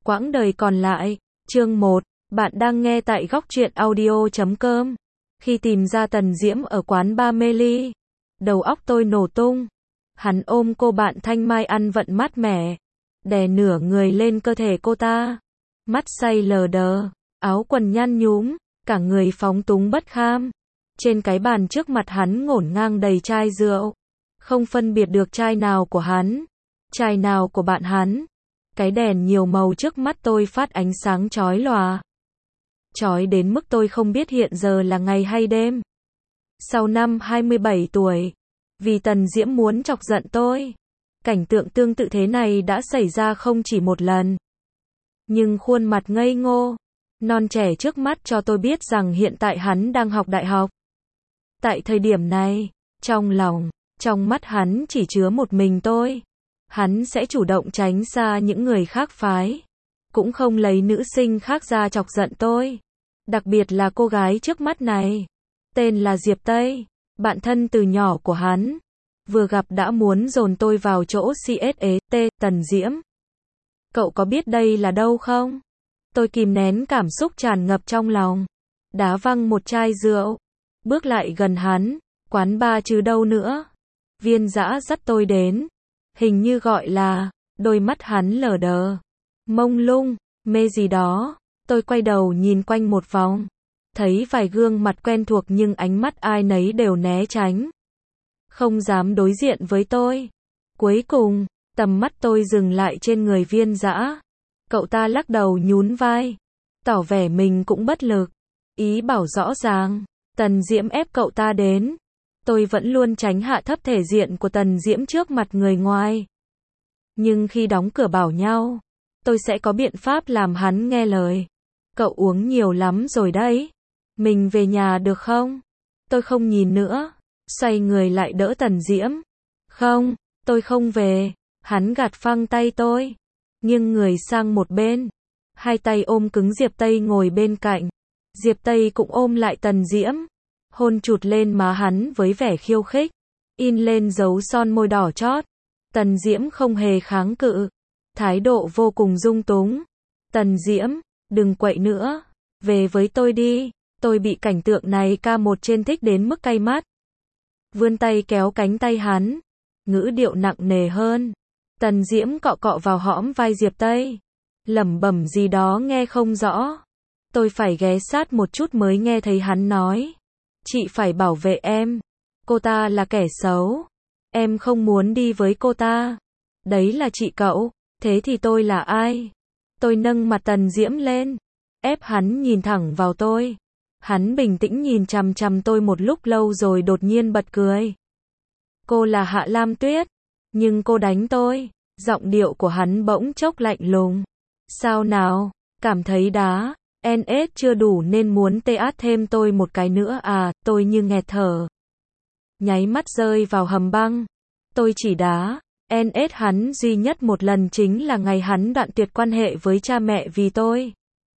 Quãng đời còn lại, chương 1, bạn đang nghe tại góc truyện audio.com. Khi tìm ra Tần Diễm ở quán bar Meli, đầu óc tôi nổ tung. Hắn ôm cô bạn thanh mai ăn vận mát mẻ, đè nửa người lên cơ thể cô ta. Mắt say lờ đờ, áo quần nhăn nhúm, cả người phóng túng bất kham. Trên cái bàn trước mặt hắn ngổn ngang đầy chai rượu. Không phân biệt được chai nào của hắn, chai nào của bạn hắn. Cái đèn nhiều màu trước mắt tôi phát ánh sáng chói lòa. Chói đến mức tôi không biết hiện giờ là ngày hay đêm. Sau năm 27 tuổi, vì Tần Diễm muốn chọc giận tôi, cảnh tượng tương tự thế này đã xảy ra không chỉ một lần. Nhưng khuôn mặt ngây ngô, non trẻ trước mắt cho tôi biết rằng hiện tại hắn đang học đại học. Tại thời điểm này, trong lòng, trong mắt hắn chỉ chứa một mình tôi. Hắn sẽ chủ động tránh xa những người khác phái, cũng không lấy nữ sinh khác ra chọc giận tôi. Đặc biệt là cô gái trước mắt này, tên là Diệp Tây, bạn thân từ nhỏ của hắn. Vừa gặp đã muốn dồn tôi vào chỗ CSET, Tần Diễm. Cậu có biết đây là đâu không? Tôi kìm nén cảm xúc tràn ngập trong lòng, đá văng một chai rượu, bước lại gần hắn. Quán bar chứ đâu nữa. Viên Dã dắt tôi đến. Hình như gọi là, đôi mắt hắn lờ đờ, mông lung, mê gì đó. Tôi quay đầu nhìn quanh một vòng, thấy vài gương mặt quen thuộc nhưng ánh mắt ai nấy đều né tránh, không dám đối diện với tôi. Cuối cùng, tầm mắt tôi dừng lại trên người Viên Dã. Cậu ta lắc đầu nhún vai, tỏ vẻ mình cũng bất lực, ý bảo rõ ràng, Tần Diễm ép cậu ta đến. Tôi vẫn luôn tránh hạ thấp thể diện của Tần Diễm trước mặt người ngoài. Nhưng khi đóng cửa bảo nhau, tôi sẽ có biện pháp làm hắn nghe lời. Cậu uống nhiều lắm rồi đấy. Mình về nhà được không? Tôi không nhìn nữa, xoay người lại đỡ Tần Diễm. Không, tôi không về. Hắn gạt phăng tay tôi, nghiêng người sang một bên, hai tay ôm cứng Diệp Tây ngồi bên cạnh. Diệp Tây cũng ôm lại Tần Diễm, hôn chụt lên má hắn với vẻ khiêu khích, in lên dấu son môi đỏ chót. Tần Diễm không hề kháng cự, thái độ vô cùng dung túng. Tần Diễm, đừng quậy nữa, về với tôi đi. Tôi bị cảnh tượng này ca một trên thích đến mức cay mắt. Vươn tay kéo cánh tay hắn, ngữ điệu nặng nề hơn. Tần Diễm cọ cọ vào hõm vai Diệp Tây, lẩm bẩm gì đó nghe không rõ. Tôi phải ghé sát một chút mới nghe thấy hắn nói. Chị phải bảo vệ em. Cô ta là kẻ xấu. Em không muốn đi với cô ta. Đấy là chị cậu. Thế thì tôi là ai? Tôi nâng mặt Tần Diễm lên, ép hắn nhìn thẳng vào tôi. Hắn bình tĩnh nhìn chằm chằm tôi một lúc lâu rồi đột nhiên bật cười. Cô là Hạ Lam Tuyết. Nhưng cô đánh tôi. Giọng điệu của hắn bỗng chốc lạnh lùng. Sao nào? Cảm thấy đá NS chưa đủ nên muốn TS thêm tôi một cái nữa à? Tôi như nghẹt thở, nháy mắt rơi vào hầm băng. Tôi chỉ đá NS hắn duy nhất một lần chính là ngày hắn đoạn tuyệt quan hệ với cha mẹ vì tôi.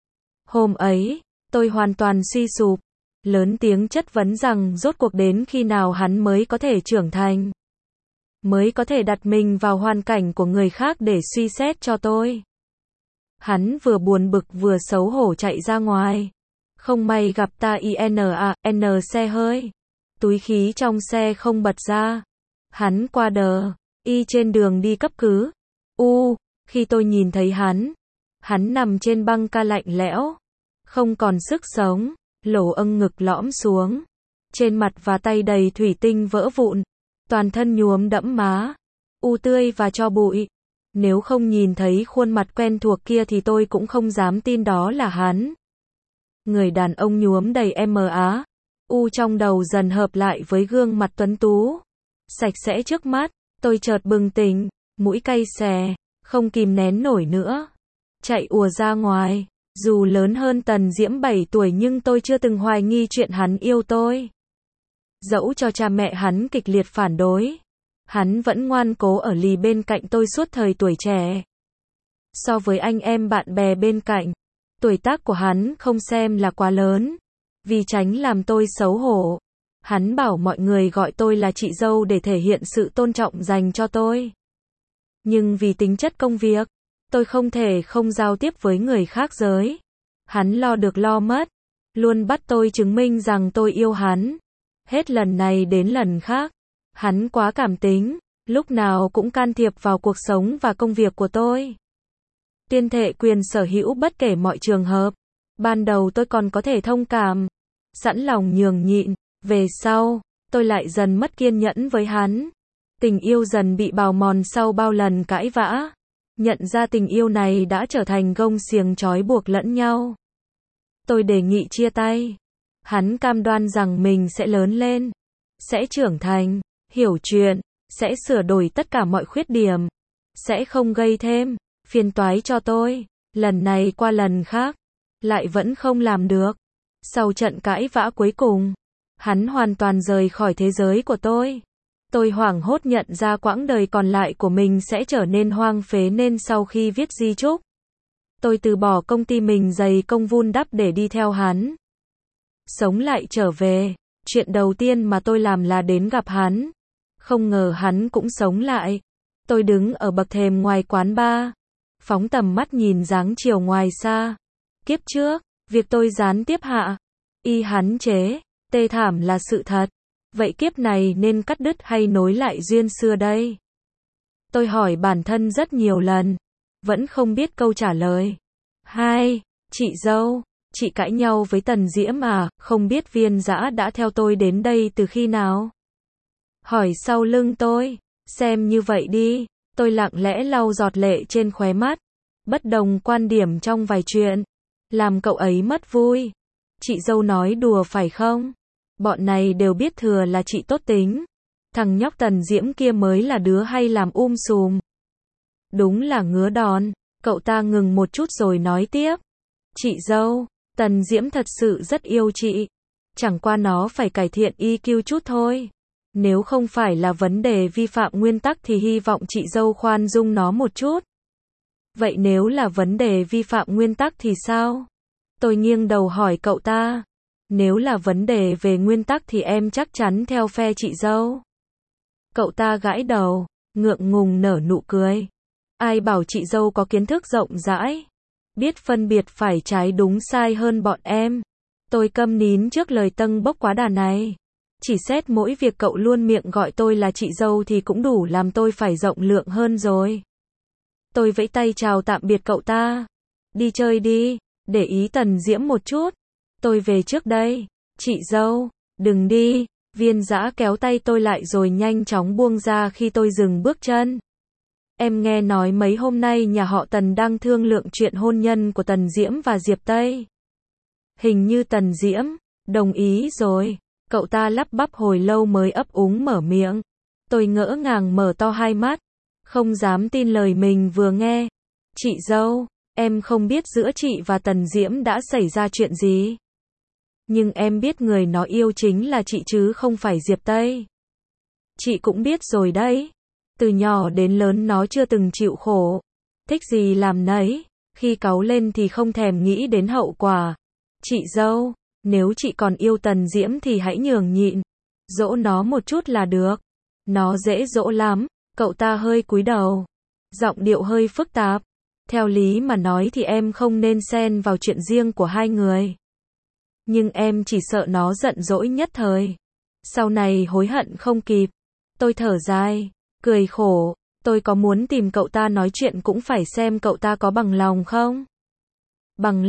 Hôm ấy, tôi hoàn toàn suy sụp, lớn tiếng chất vấn rằng rốt cuộc đến khi nào hắn mới có thể trưởng thành, mới có thể đặt mình vào hoàn cảnh của người khác để suy xét cho tôi. Hắn vừa buồn bực vừa xấu hổ chạy ra ngoài. Không may gặp ta INAN xe hơi. Túi khí trong xe không bật ra. Hắn qua đờ, y trên đường đi cấp cứu. Khi tôi nhìn thấy hắn nằm trên băng ca lạnh lẽo, không còn sức sống, lỗ âng ngực lõm xuống. Trên mặt và tay đầy thủy tinh vỡ vụn, toàn thân nhuốm đẫm má, tươi và tro bụi. Nếu không nhìn thấy khuôn mặt quen thuộc kia thì tôi cũng không dám tin đó là hắn. Người đàn ông nhuốm đầy MA, trong đầu dần hợp lại với gương mặt tuấn tú, sạch sẽ trước mắt. Tôi chợt bừng tỉnh, mũi cay xè, không kìm nén nổi nữa, chạy ùa ra ngoài. Dù lớn hơn Tần Diễm 7 tuổi nhưng tôi chưa từng hoài nghi chuyện hắn yêu tôi. Dẫu cho cha mẹ hắn kịch liệt phản đối, hắn vẫn ngoan cố ở lì bên cạnh tôi suốt thời tuổi trẻ. So với anh em bạn bè bên cạnh, tuổi tác của hắn không xem là quá lớn. Vì tránh làm tôi xấu hổ, hắn bảo mọi người gọi tôi là chị dâu để thể hiện sự tôn trọng dành cho tôi. Nhưng vì tính chất công việc, Tôi không thể không giao tiếp với người khác giới. Hắn lo được lo mất. Luôn bắt tôi chứng minh rằng tôi yêu hắn. Hết lần này đến lần khác. Hắn quá cảm tính. Lúc nào cũng can thiệp vào cuộc sống và công việc của tôi. Tuyên thệ quyền sở hữu bất kể mọi trường hợp. Ban đầu tôi còn có thể thông cảm. Sẵn lòng nhường nhịn. Về sau, tôi lại dần mất kiên nhẫn với hắn. Tình yêu dần bị bào mòn sau bao lần cãi vã. Nhận ra tình yêu này đã trở thành gông xiềng trói buộc lẫn nhau. Tôi đề nghị chia tay. Hắn cam đoan rằng mình sẽ lớn lên, sẽ trưởng thành, hiểu chuyện, sẽ sửa đổi tất cả mọi khuyết điểm, sẽ không gây thêm phiền toái cho tôi. Lần này qua lần khác, lại vẫn không làm được. Sau trận cãi vã cuối cùng, hắn hoàn toàn rời khỏi thế giới của tôi. Tôi hoảng hốt nhận ra quãng đời còn lại của mình sẽ trở nên hoang phế nên sau khi viết di chúc, tôi từ bỏ công ty mình dày công vun đắp để đi theo hắn. Sống lại trở về, chuyện đầu tiên mà tôi làm là đến gặp hắn. Không ngờ hắn cũng sống lại. Tôi đứng ở bậc thềm ngoài quán bar, phóng tầm mắt nhìn dáng chiều ngoài xa. Kiếp trước, việc tôi gián tiếp hạ y hắn chế, tê thảm là sự thật. Vậy kiếp này nên cắt đứt hay nối lại duyên xưa đây? Tôi hỏi bản thân rất nhiều lần, vẫn không biết câu trả lời. Chị dâu, chị cãi nhau với Tần Diễm à, không biết Viên Dã đã theo tôi đến đây từ khi nào? Hỏi sau lưng tôi, xem như vậy đi, tôi lặng lẽ lau giọt lệ trên khóe mắt. Bất đồng quan điểm trong vài chuyện, làm cậu ấy mất vui. Chị dâu nói đùa phải không? Bọn này đều biết thừa là chị tốt tính. Thằng nhóc Tần Diễm kia mới là đứa hay làm sùm. Đúng là ngứa đòn. Cậu ta ngừng một chút rồi nói tiếp. Chị dâu, Tần Diễm thật sự rất yêu chị. Chẳng qua nó phải cải thiện EQ chút thôi. Nếu không phải là vấn đề vi phạm nguyên tắc thì hy vọng chị dâu khoan dung nó một chút. Vậy nếu là vấn đề vi phạm nguyên tắc thì sao? Tôi nghiêng đầu hỏi cậu ta. Nếu là vấn đề về nguyên tắc thì em chắc chắn theo phe chị dâu. Cậu ta gãi đầu, ngượng ngùng nở nụ cười. Ai bảo chị dâu có kiến thức rộng rãi, biết phân biệt phải trái đúng sai hơn bọn em. Tôi câm nín trước lời tâng bốc quá đà này. Chỉ xét mỗi việc cậu luôn miệng gọi tôi là chị dâu thì cũng đủ làm tôi phải rộng lượng hơn rồi. Tôi vẫy tay chào tạm biệt cậu ta. Đi chơi đi, để ý Tần Diễm một chút. Tôi về trước đây. Chị dâu, đừng đi. Viên Dã kéo tay tôi lại rồi nhanh chóng buông ra khi tôi dừng bước chân. Em nghe nói mấy hôm nay nhà họ Tần đang thương lượng chuyện hôn nhân của Tần Diễm và Diệp Tây. Hình như Tần Diễm đồng ý rồi. Cậu ta lắp bắp hồi lâu mới ấp úng mở miệng. Tôi ngỡ ngàng mở to hai mắt, không dám tin lời mình vừa nghe. Chị dâu, em không biết giữa chị và Tần Diễm đã xảy ra chuyện gì. Nhưng em biết người nó yêu chính là chị chứ không phải Diệp Tây. Chị cũng biết rồi đấy. Từ nhỏ đến lớn nó chưa từng chịu khổ. Thích gì làm nấy. Khi cáu lên thì không thèm nghĩ đến hậu quả. Chị dâu, nếu chị còn yêu Tần Diễm thì hãy nhường nhịn. Dỗ nó một chút là được. Nó dễ dỗ lắm. Cậu ta hơi cúi đầu. Giọng điệu hơi phức tạp. Theo lý mà nói thì em không nên xen vào chuyện riêng của hai người. Nhưng em chỉ sợ nó giận dỗi nhất thời. Sau này hối hận không kịp. Tôi thở dài, cười khổ. Tôi có muốn tìm cậu ta nói chuyện cũng phải xem cậu ta có bằng lòng không? Bằng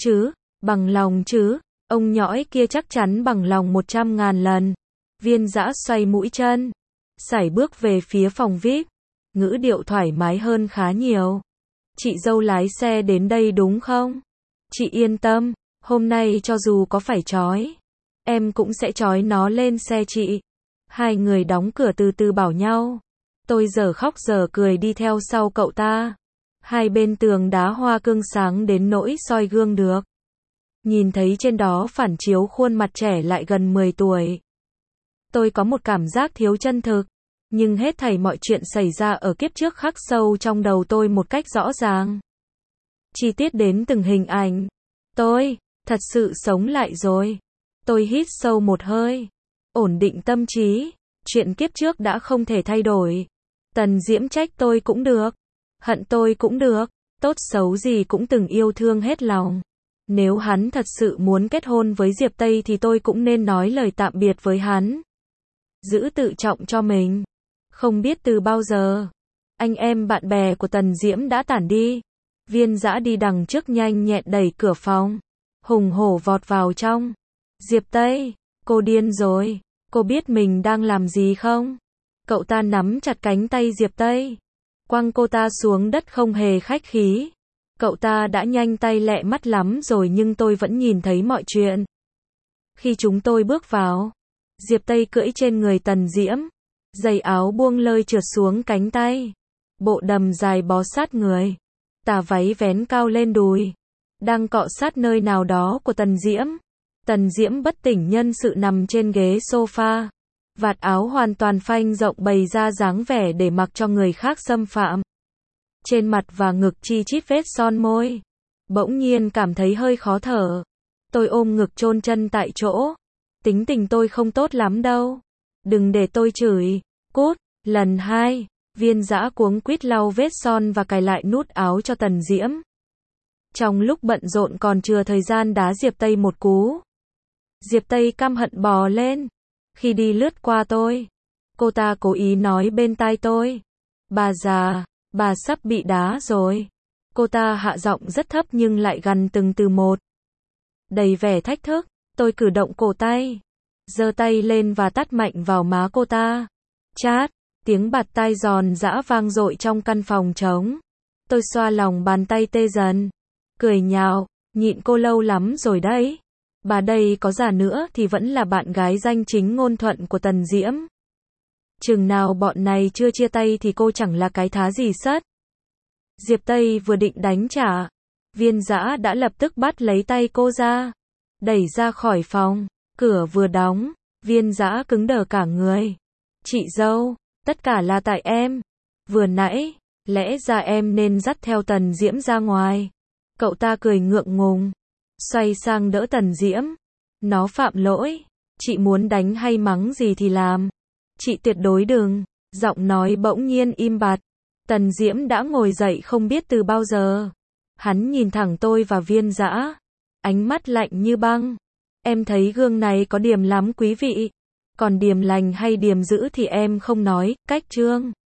lòng chứ. Ông nhõi kia chắc chắn bằng lòng 100.000 lần. Viên Dã xoay mũi chân, sải bước về phía phòng VIP. Ngữ điệu thoải mái hơn khá nhiều. Chị dâu lái xe đến đây đúng không? Chị yên tâm, hôm nay cho dù có phải trói, em cũng sẽ trói nó lên xe chị. Hai người đóng cửa từ từ bảo nhau. Tôi giờ khóc giờ cười đi theo sau cậu ta. Hai bên tường đá hoa cương sáng đến nỗi soi gương được. Nhìn thấy trên đó phản chiếu khuôn mặt trẻ lại gần 10 tuổi. Tôi có một cảm giác thiếu chân thực. Nhưng hết thảy mọi chuyện xảy ra ở kiếp trước khắc sâu trong đầu tôi một cách rõ ràng. Chi tiết đến từng hình ảnh. Tôi thật sự sống lại rồi. Tôi hít sâu một hơi. Ổn định tâm trí. Chuyện kiếp trước đã không thể thay đổi. Tần Diễm trách tôi cũng được. Hận tôi cũng được. tốt xấu gì cũng từng yêu thương hết lòng. Nếu hắn thật sự muốn kết hôn với Diệp Tây thì tôi cũng nên nói lời tạm biệt với hắn. Giữ tự trọng cho mình. Không biết từ bao giờ, anh em bạn bè của Tần Diễm đã tản đi. Viên Dã đi đằng trước nhanh nhẹn đẩy cửa phòng, hùng hổ vọt vào trong. Diệp Tây, cô điên rồi, cô biết mình đang làm gì không? Cậu ta nắm chặt cánh tay Diệp Tây, quăng cô ta xuống đất không hề khách khí. Cậu ta đã nhanh tay lẹ mắt lắm rồi nhưng tôi vẫn nhìn thấy mọi chuyện. Khi chúng tôi bước vào, Diệp Tây cưỡi trên người Tần Diễm, giày áo buông lơi trượt xuống cánh tay, bộ đầm dài bó sát người, tà váy vén cao lên đùi, đang cọ sát nơi nào đó của Tần Diễm. Tần Diễm bất tỉnh nhân sự nằm trên ghế sofa, vạt áo hoàn toàn phanh rộng bày ra dáng vẻ để mặc cho người khác xâm phạm. Trên mặt và ngực chi chít vết son môi. Bỗng nhiên cảm thấy hơi khó thở. Tôi ôm ngực chôn chân tại chỗ. Tính tình tôi không tốt lắm đâu. Đừng để tôi chửi. Cút. Lần 2, Viên Dã cuống quýt lau vết son và cài lại nút áo cho Tần Diễm. Trong lúc bận rộn còn chừa thời gian đá Diệp Tây một cú. Diệp Tây căm hận bò lên. Khi đi lướt qua tôi, cô ta cố ý nói bên tai tôi. Bà già, bà sắp bị đá rồi. Cô ta hạ giọng rất thấp nhưng lại gằn từng từ một. Đầy vẻ thách thức, tôi cử động cổ tay, giơ tay lên và tát mạnh vào má cô ta. Chát, tiếng bạt tai giòn giã vang dội trong căn phòng trống. Tôi xoa lòng bàn tay tê dần, cười nhạo, nhịn cô lâu lắm rồi đấy. Bà đây có già nữa thì vẫn là bạn gái danh chính ngôn thuận của Tần Diễm. Chừng nào bọn này chưa chia tay thì cô chẳng là cái thá gì sất. Diệp Tây vừa định đánh trả, Viên Dã đã lập tức bắt lấy tay cô ra, đẩy ra khỏi phòng. Cửa vừa đóng, Viên Dã cứng đờ cả người. Chị dâu, tất cả là tại em. Vừa nãy, lẽ ra em nên dắt theo Tần Diễm ra ngoài. Cậu ta cười ngượng ngùng, xoay sang đỡ Tần Diễm. Nó phạm lỗi, chị muốn đánh hay mắng gì thì làm. Chị tuyệt đối đừng. Giọng nói bỗng nhiên im bặt. Tần Diễm đã ngồi dậy không biết từ bao giờ. Hắn nhìn thẳng tôi và Viên Dã, ánh mắt lạnh như băng. Em thấy gương này có điểm lắm quý vị. Còn điểm lành hay điểm dữ thì em không nói, cách trương.